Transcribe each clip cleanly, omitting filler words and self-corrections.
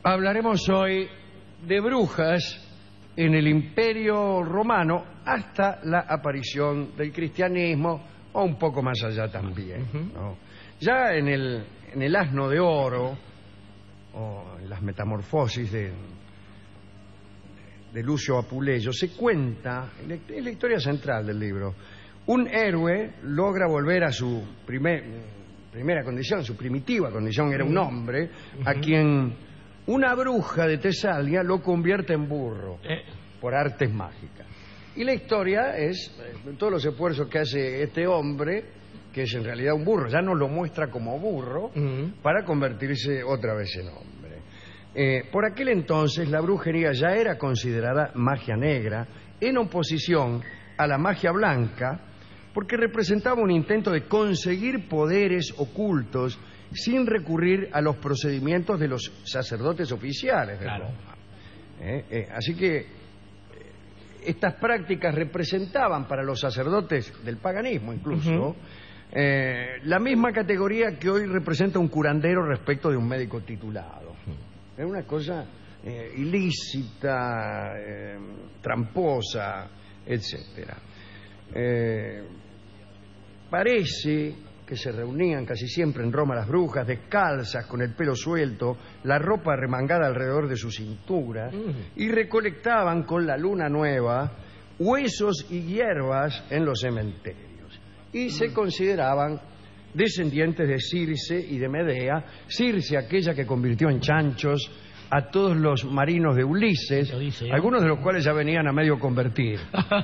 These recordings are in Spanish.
Hablaremos hoy de brujas en el Imperio Romano hasta la aparición del cristianismo, o un poco más allá también, ¿no? Ya en el Asno de Oro, o en las Metamorfosis de Lucio Apuleyo, se cuenta, es la historia central del libro, un héroe logra volver a su primera condición, su primitiva condición, era un hombre, a quien una bruja de Tesalia lo convierte en burro por artes mágicas. Y la historia es todos los esfuerzos que hace este hombre, que es en realidad un burro, ya no lo muestra como burro, para convertirse otra vez en hombre. Por aquel entonces la brujería ya era considerada magia negra, en oposición a la magia blanca, porque representaba un intento de conseguir poderes ocultos sin recurrir a los procedimientos de los sacerdotes oficiales de Roma. Así que estas prácticas representaban para los sacerdotes del paganismo incluso la misma categoría que hoy representa un curandero respecto de un médico titulado. Era una cosa ilícita, tramposa, etcétera. Parece que se reunían casi siempre en Roma las brujas, descalzas, con el pelo suelto, la ropa remangada alrededor de su cintura, y recolectaban con la luna nueva huesos y hierbas en los cementerios. Y se consideraban descendientes de Circe y de Medea, Circe aquella que convirtió en chanchos a todos los marinos de Ulises, algunos de los cuales ya venían a medio convertir.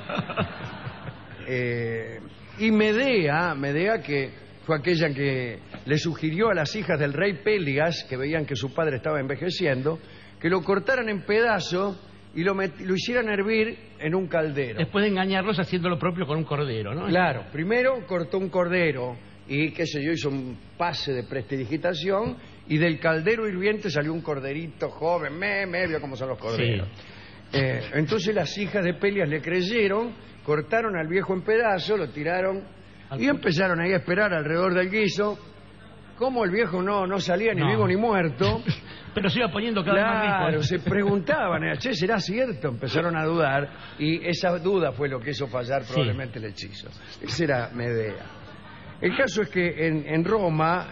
Y Medea que fue aquella que le sugirió a las hijas del rey Pélias, que veían que su padre estaba envejeciendo, que lo cortaran en pedazos y lo hicieran hervir en un caldero. Después de engañarlos haciendo lo propio con un cordero, ¿no? Claro, primero cortó un cordero y, qué sé yo, hizo un pase de prestidigitación, y del caldero hirviente salió un corderito joven, vio cómo son los corderos. Sí. Entonces las hijas de Pélias le creyeron, cortaron al viejo en pedazos, lo tiraron y empezaron ahí a esperar alrededor del guiso. Como el viejo no salía ni vivo ni muerto, pero se iba poniendo cada vez más rico. Claro, se preguntaban, che, ¿será cierto? Empezaron a dudar, y esa duda fue lo que hizo fallar probablemente el hechizo. Ese era Medea. El caso es que en Roma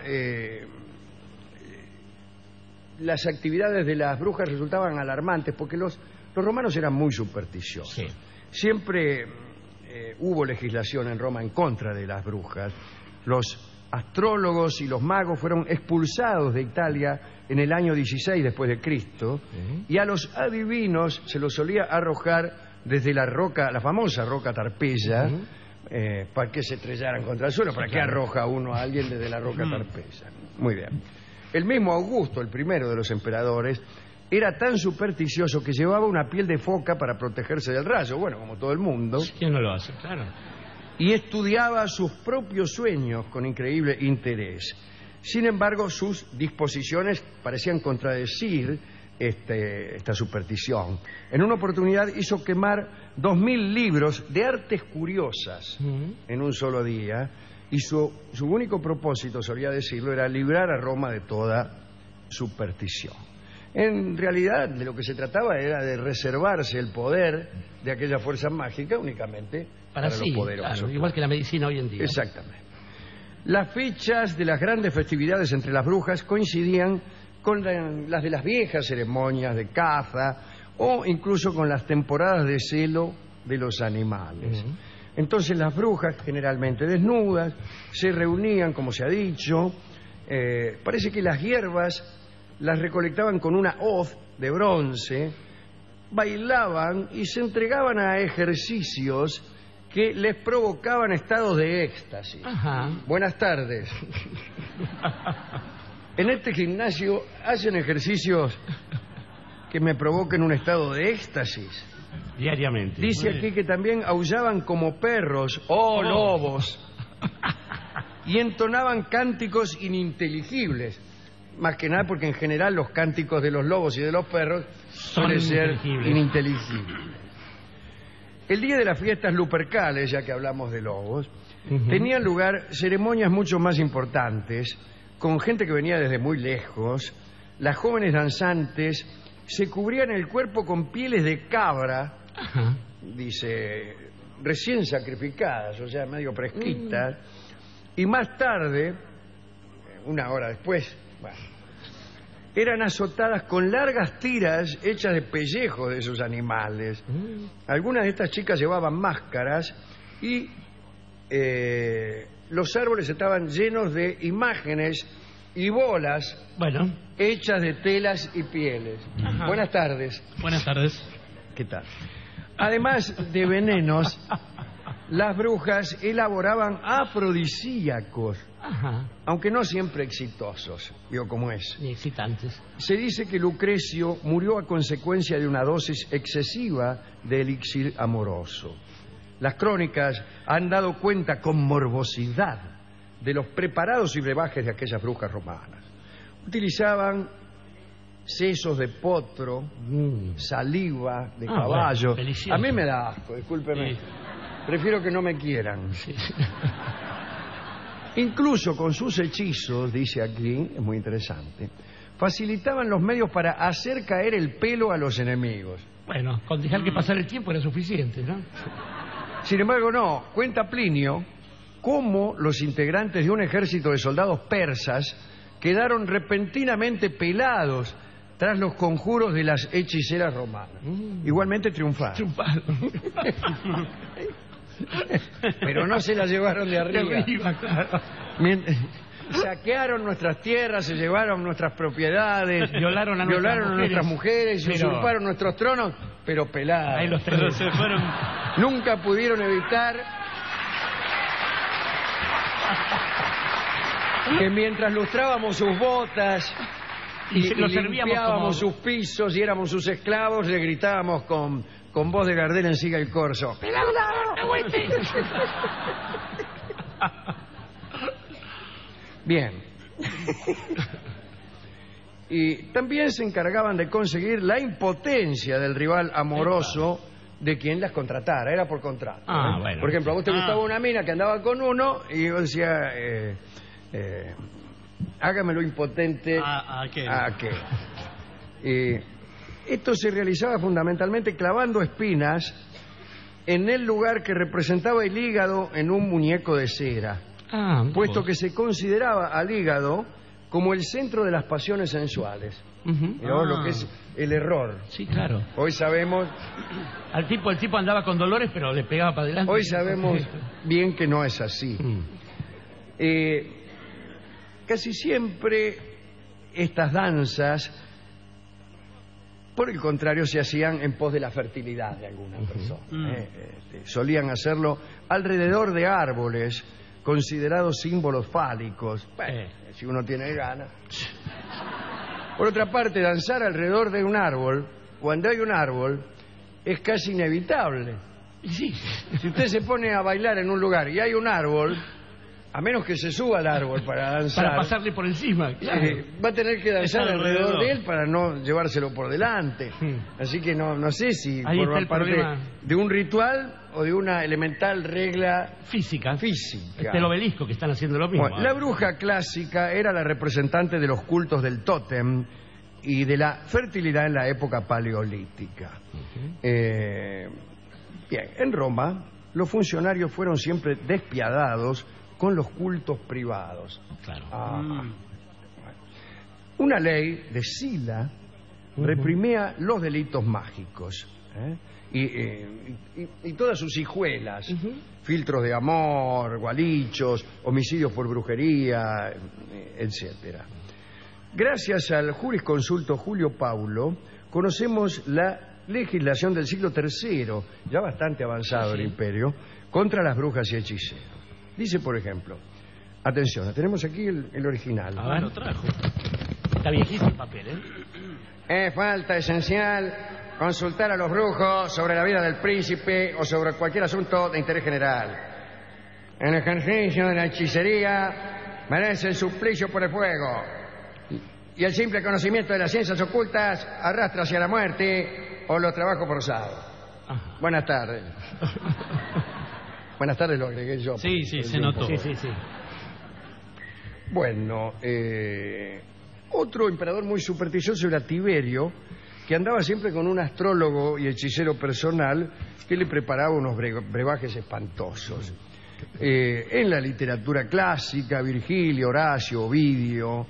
las actividades de las brujas resultaban alarmantes, porque los romanos eran muy supersticiosos. Sí. Siempre hubo legislación en Roma en contra de las brujas. Los astrólogos y los magos fueron expulsados de Italia en el año 16 después de Cristo, y a los adivinos se los solía arrojar desde la roca, la famosa roca Tarpeya, para que se estrellaran contra el suelo. ¿Para qué arroja uno a alguien desde la roca Tarpeya? Muy bien. El mismo Augusto, el primero de los emperadores, era tan supersticioso que llevaba una piel de foca para protegerse del rayo, bueno, como todo el mundo. ¿Quién no lo hace? Claro. Y estudiaba sus propios sueños con increíble interés. Sin embargo, sus disposiciones parecían contradecir esta superstición. En una oportunidad hizo quemar 2000 libros de artes curiosas en un solo día, y su único propósito, solía decirlo, era librar a Roma de toda superstición. En realidad, de lo que se trataba era de reservarse el poder de aquella fuerza mágica únicamente para los poderosos. Claro, igual que la medicina hoy en día. Exactamente. Las fechas de las grandes festividades entre las brujas coincidían con las de las viejas ceremonias de caza, o incluso con las temporadas de celo de los animales. Entonces las brujas, generalmente desnudas, se reunían, como se ha dicho. Parece que las hierbas las recolectaban con una hoz de bronce, bailaban y se entregaban a ejercicios que les provocaban estados de éxtasis. Buenas tardes. En este gimnasio hacen ejercicios que me provoquen un estado de éxtasis. Diariamente. Dice aquí que también aullaban como perros o lobos y entonaban cánticos ininteligibles. Más que nada porque en general los cánticos de los lobos y de los perros suelen ser ininteligibles. El día de las fiestas lupercales, ya que hablamos de lobos, tenían lugar ceremonias mucho más importantes, con gente que venía desde muy lejos, las jóvenes danzantes se cubrían el cuerpo con pieles de cabra, Ajá. dice, recién sacrificadas, o sea, medio fresquitas, y más tarde, una hora después, bueno, eran azotadas con largas tiras hechas de pellejos de esos animales. Algunas de estas chicas llevaban máscaras y los árboles estaban llenos de imágenes y bolas Bueno, hechas de telas y pieles. Ajá. Buenas tardes. buenas tardes. ¿Qué tal? Además de venenos, las brujas elaboraban afrodisíacos, Ajá. aunque no siempre exitosos. Digo, ¿cómo es? Y excitantes. Se dice que Lucrecio murió a consecuencia de una dosis excesiva de elixir amoroso. Las crónicas han dado cuenta con morbosidad de los preparados y brebajes de aquellas brujas romanas. Utilizaban sesos de potro, saliva de caballo. Bueno, delicioso. A mí me da asco, discúlpeme. Sí. Prefiero que no me quieran. Sí. Incluso con sus hechizos, dice aquí, es muy interesante, facilitaban los medios para hacer caer el pelo a los enemigos. Bueno, con dejar que pasar el tiempo era suficiente, ¿no? Sin embargo, no. Cuenta Plinio cómo los integrantes de un ejército de soldados persas quedaron repentinamente pelados tras los conjuros de las hechiceras romanas. Igualmente triunfaron. Chupado. Pero no se la llevaron de De arriba. arriba, claro. Saquearon nuestras tierras, se llevaron nuestras propiedades, Violaron a nuestras mujeres, pero- usurparon nuestros tronos, pero pelados. Ahí los tres se fueron. Nunca pudieron evitar que mientras lustrábamos sus botas Y se los servíamos limpiábamos como- sus pisos y éramos sus esclavos, le gritábamos con voz de Gardel en Siga el Corso. Bien. Y también se encargaban de conseguir la impotencia del rival amoroso de quien las contratara, era por contrato. Ah, ¿eh? bueno. Por ejemplo, a vos te Ah. gustaba una mina que andaba con uno y vos decías, hágamelo impotente ¿A qué? a aquel. Esto se realizaba fundamentalmente clavando espinas en el lugar que representaba el hígado en un muñeco de cera, puesto que se consideraba al hígado como el centro de las pasiones sensuales. Mirá vos lo que es el error. Sí, claro. Hoy sabemos El tipo andaba con dolores, pero le pegaba para adelante. bien que no es así. Casi siempre estas danzas, por el contrario, se hacían en pos de la fertilidad de alguna persona. Solían hacerlo alrededor de árboles considerados símbolos fálicos. Bueno, si uno tiene ganas. Por otra parte, danzar alrededor de un árbol, cuando hay un árbol, es casi inevitable. Sí. Si usted se pone a bailar en un lugar y hay un árbol, a menos que se suba al árbol para danzar, Para pasarle por encima. Claro. va a tener que danzar Está alrededor alrededor de él para no llevárselo por delante. Así que no sé si Ahí forma está el parte problema. de un ritual o de una elemental regla Física. física. El obelisco que están haciendo lo mismo. Bueno, la bruja clásica era la representante de los cultos del tótem y de la fertilidad en la época paleolítica. Bien, en Roma los funcionarios fueron siempre despiadados con los cultos privados. Claro. Una ley de Sila reprimía los delitos mágicos, y todas sus hijuelas, filtros de amor, gualichos, homicidios por brujería, etcétera. Gracias al jurisconsulto Julio Paulo conocemos la legislación del siglo III, ya bastante avanzado el imperio, contra las brujas y hechiceros. Dice, por ejemplo, atención, tenemos aquí el original. A ver, lo trajo. Está viejito el papel, ¿eh? Es falta esencial consultar a los brujos sobre la vida del príncipe o sobre cualquier asunto de interés general. En el ejercicio de la hechicería merece el suplicio por el fuego. Y el simple conocimiento de las ciencias ocultas arrastra hacia la muerte o los trabajos forzados. Ajá. Buenas tardes. Buenas tardes lo agregué yo. Sí, se notó. Sí. Bueno, Otro emperador muy supersticioso era Tiberio, que andaba siempre con un astrólogo y hechicero personal que le preparaba unos brebajes espantosos. En la literatura clásica, Virgilio, Horacio, Ovidio,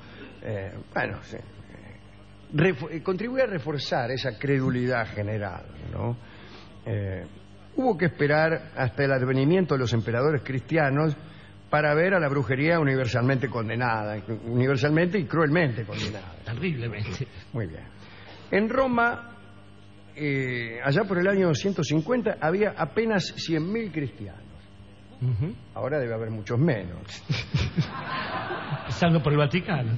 contribuye a reforzar esa credulidad general, ¿no? Hubo que esperar hasta el advenimiento de los emperadores cristianos para ver a la brujería universalmente condenada, universalmente y cruelmente condenada. Terriblemente. Muy bien. En Roma, allá por el año 150, había apenas 100.000 cristianos. Ahora debe haber muchos menos. Pasando por el Vaticano.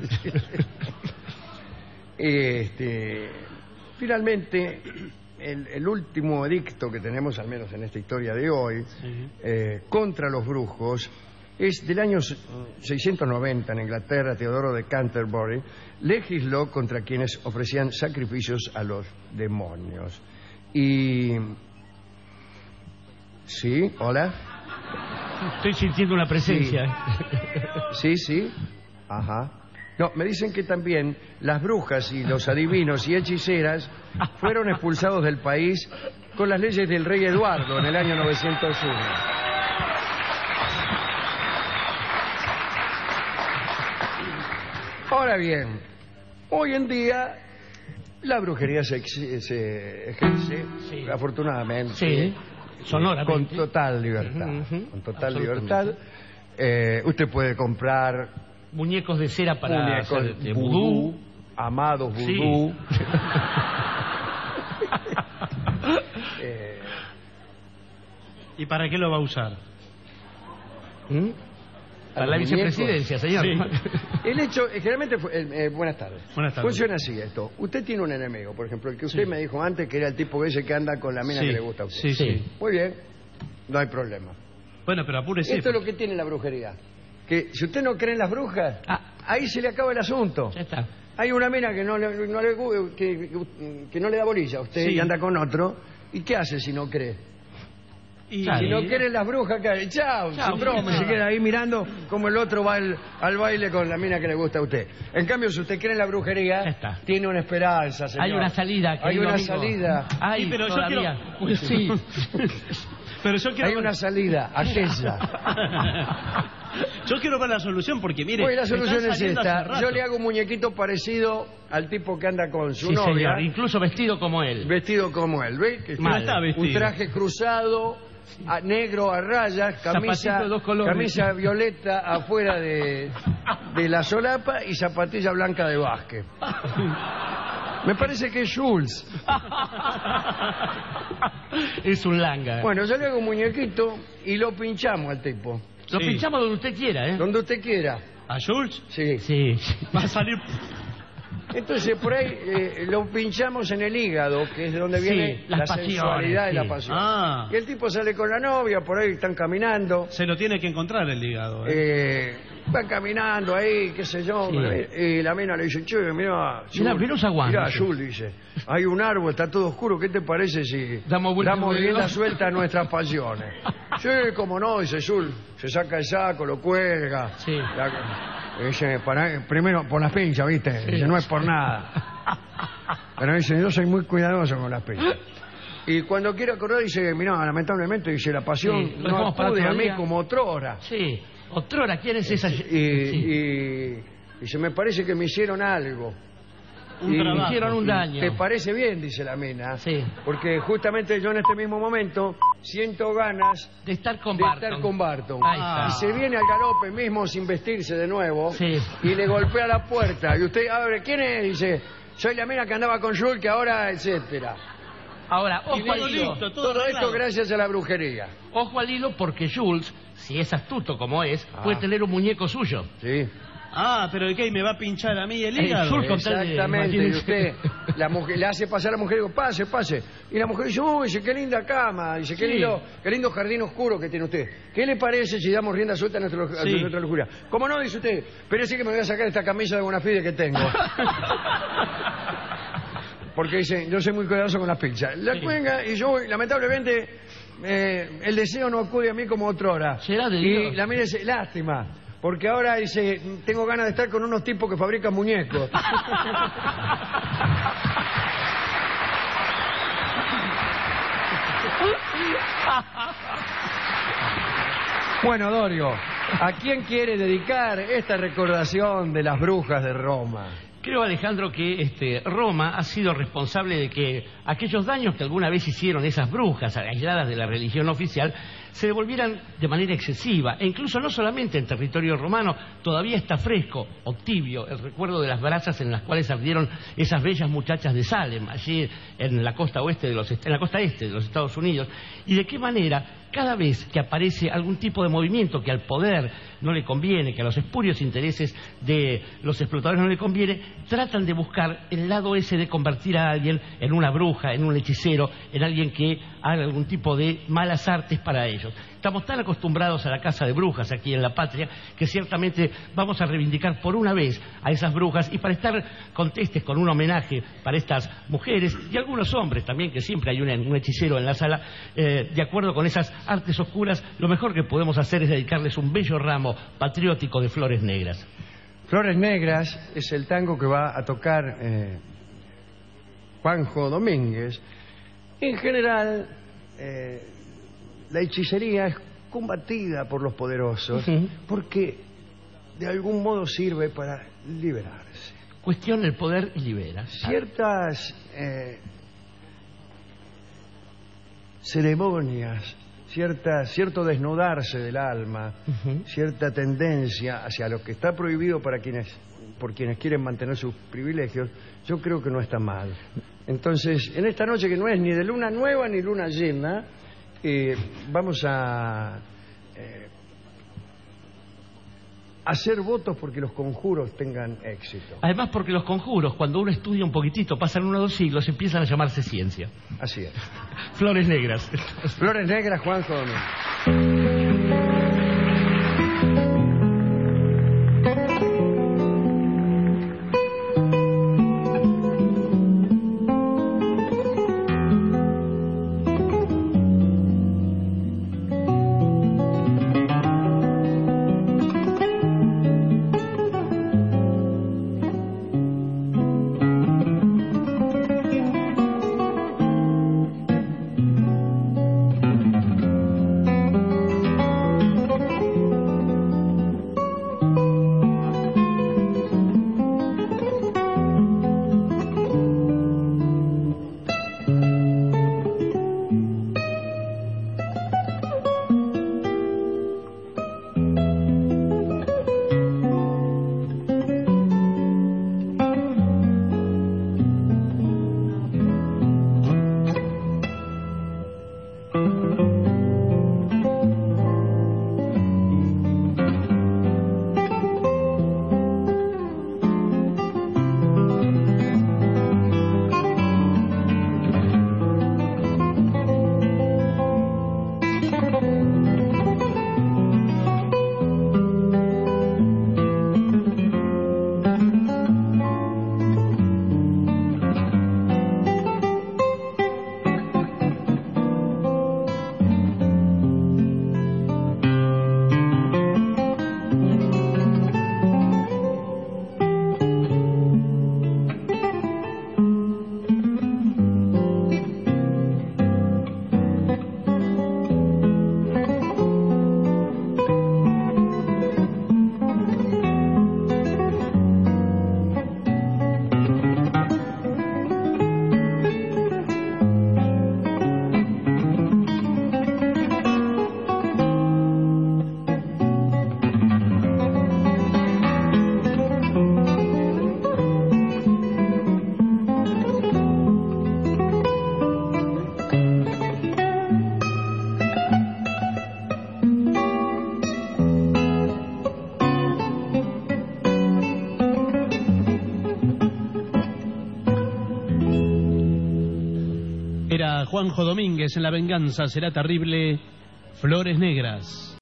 Finalmente, el último edicto que tenemos, al menos en esta historia de hoy, contra los brujos, es del año 690 en Inglaterra. Teodoro de Canterbury legisló contra quienes ofrecían sacrificios a los demonios. Y... ¿Sí? ¿Hola? Estoy sintiendo una presencia. Sí. Ajá. No, me dicen que también las brujas y los adivinos y hechiceras fueron expulsados del país con las leyes del rey Eduardo en el año 901. Ahora bien, hoy en día la brujería se ejerce, afortunadamente, sonoramente, con total libertad. Con total libertad. Usted puede comprar muñecos de cera para hacer vudú, amados vudú. Sí. ¿Y para qué lo va a usar? Para la vicepresidencia, señor. Sí. El hecho, generalmente, buenas tardes. Buenas tardes. Funciona así esto. Usted tiene un enemigo, por ejemplo, el que usted me dijo antes, que era el tipo ese que anda con la mina que le gusta a usted. Sí. Muy bien, no hay problema. Bueno, pero apúrese. Esto es lo que tiene la brujería. Que si usted no cree en las brujas, ahí se le acaba el asunto. Ya está. Hay una mina que no le da bolilla a usted y anda con otro. ¿Y qué hace si no cree? Si no quieren las brujas, cae. Chao, sin broma, se queda ahí mirando como el otro va al baile con la mina que le gusta a usted. En cambio, si usted cree en la brujería, tiene una esperanza, señor. Hay una salida. Hay una salida. Ay, pero todavía. yo quiero... Sí. Pero yo quiero... Hay una salida, aquella. Yo quiero ver la solución porque, mire... Pues la solución es esta. Yo le hago un muñequito parecido al tipo que anda con su novia. Señor, incluso vestido como él. Vestido como él, ¿ve? Que no está vestido. Un traje cruzado, negro a rayas, camisa violeta afuera de la solapa y zapatilla blanca de básquet. Me parece que es Schultz. Es un langa. Bueno, yo le hago un muñequito y lo pinchamos al tipo. Lo pinchamos donde usted quiera, ¿eh? Donde usted quiera. ¿A Schultz? Sí. Va a salir... Entonces, por ahí lo pinchamos en el hígado, que es de donde viene la sensualidad y la pasión. Y el tipo sale con la novia, por ahí están caminando. Se lo tiene que encontrar el hígado. Van caminando ahí, qué sé yo. Y la mina le dice, che, mira, Jules, dice, hay un árbol, está todo oscuro, ¿qué te parece si damos rienda suelta a nuestras pasiones? Sí, como no, dice Jules, se saca el saco, lo cuelga. Dice, primero por las pinchas, ¿viste? Dice, no es por nada. Pero dice, yo soy muy cuidadoso con las pinchas. Y cuando quiere acordar, dice, mira, lamentablemente, dice, la pasión no acude a mí como otrora. Sí, otrora, ¿quién es esa? Y dice, me parece que me hicieron algo. Me hicieron un daño. ¿Te parece bien? Dice la mina. Sí. Porque justamente yo en este mismo momento siento ganas de estar con Barton. Y se viene al galope mismo sin vestirse de nuevo y le golpea la puerta. Y usted abre, ¿quién es? Dice, soy la mina que andaba con Jules, que ahora, etcétera. Ahora, ojo al hilo. Todo esto gracias a la brujería. Ojo al hilo porque Jules, si es astuto como es, puede tener un muñeco suyo. Sí. Pero ¿qué? ¿Me va a pinchar a mí el hígado? Exactamente, y usted la mujer, le hace pasar a la mujer y digo, pase. Y la mujer dice, uy, qué linda cama, dice, qué lindo jardín oscuro que tiene usted. ¿Qué le parece si damos rienda suelta a nuestra lujuria? ¿Cómo no? Dice usted, pero sí que me voy a sacar esta camisa de buena fide que tengo. Porque dice, yo soy muy cuidadoso con las pinchas. La cuelga y yo, lamentablemente, el deseo no acude a mí como otrora. ¿Será de Dios? Y la mira dice, lástima. porque ahora dice, tengo ganas de estar con unos tipos que fabrican muñecos. Bueno, Dorio, ¿a quién quiere dedicar esta recordación de las brujas de Roma? Creo, Alejandro, que Roma ha sido responsable de que aquellos daños que alguna vez hicieron esas brujas aisladas de la religión oficial se devolvieran de manera excesiva. E incluso no solamente en territorio romano, todavía está fresco o tibio el recuerdo de las brasas en las cuales ardieron esas bellas muchachas de Salem, allí en la costa este de los Estados Unidos. Y de qué manera, cada vez que aparece algún tipo de movimiento que al poder no le conviene, que a los espurios intereses de los explotadores no le conviene, tratan de buscar el lado ese de convertir a alguien en una bruja, en un hechicero, en alguien que haga algún tipo de malas artes para ellos. Estamos tan acostumbrados a la caza de brujas aquí en la patria que ciertamente vamos a reivindicar por una vez a esas brujas, y para estar contestes con un homenaje para estas mujeres y algunos hombres también, que siempre hay un hechicero en la sala, de acuerdo con esas artes oscuras, lo mejor que podemos hacer es dedicarles un bello ramo patriótico de Flores Negras. Flores Negras es el tango que va a tocar Juanjo Domínguez. En general, la hechicería es combatida por los poderosos porque de algún modo sirve para liberarse. Cuestiona el poder y libera. Ciertas ceremonias, cierto desnudarse del alma, cierta tendencia hacia lo que está prohibido por quienes quieren mantener sus privilegios, yo creo que no está mal. Entonces, en esta noche, que no es ni de luna nueva ni luna llena, vamos a hacer votos porque los conjuros tengan éxito. Además, porque los conjuros, cuando uno estudia un poquitito, pasan 1 o 2 siglos, empiezan a llamarse ciencia. Así es. Flores Negras. Flores Negras, Juanjo Domínguez. Juanjo Domínguez en La venganza será terrible, Flores Negras.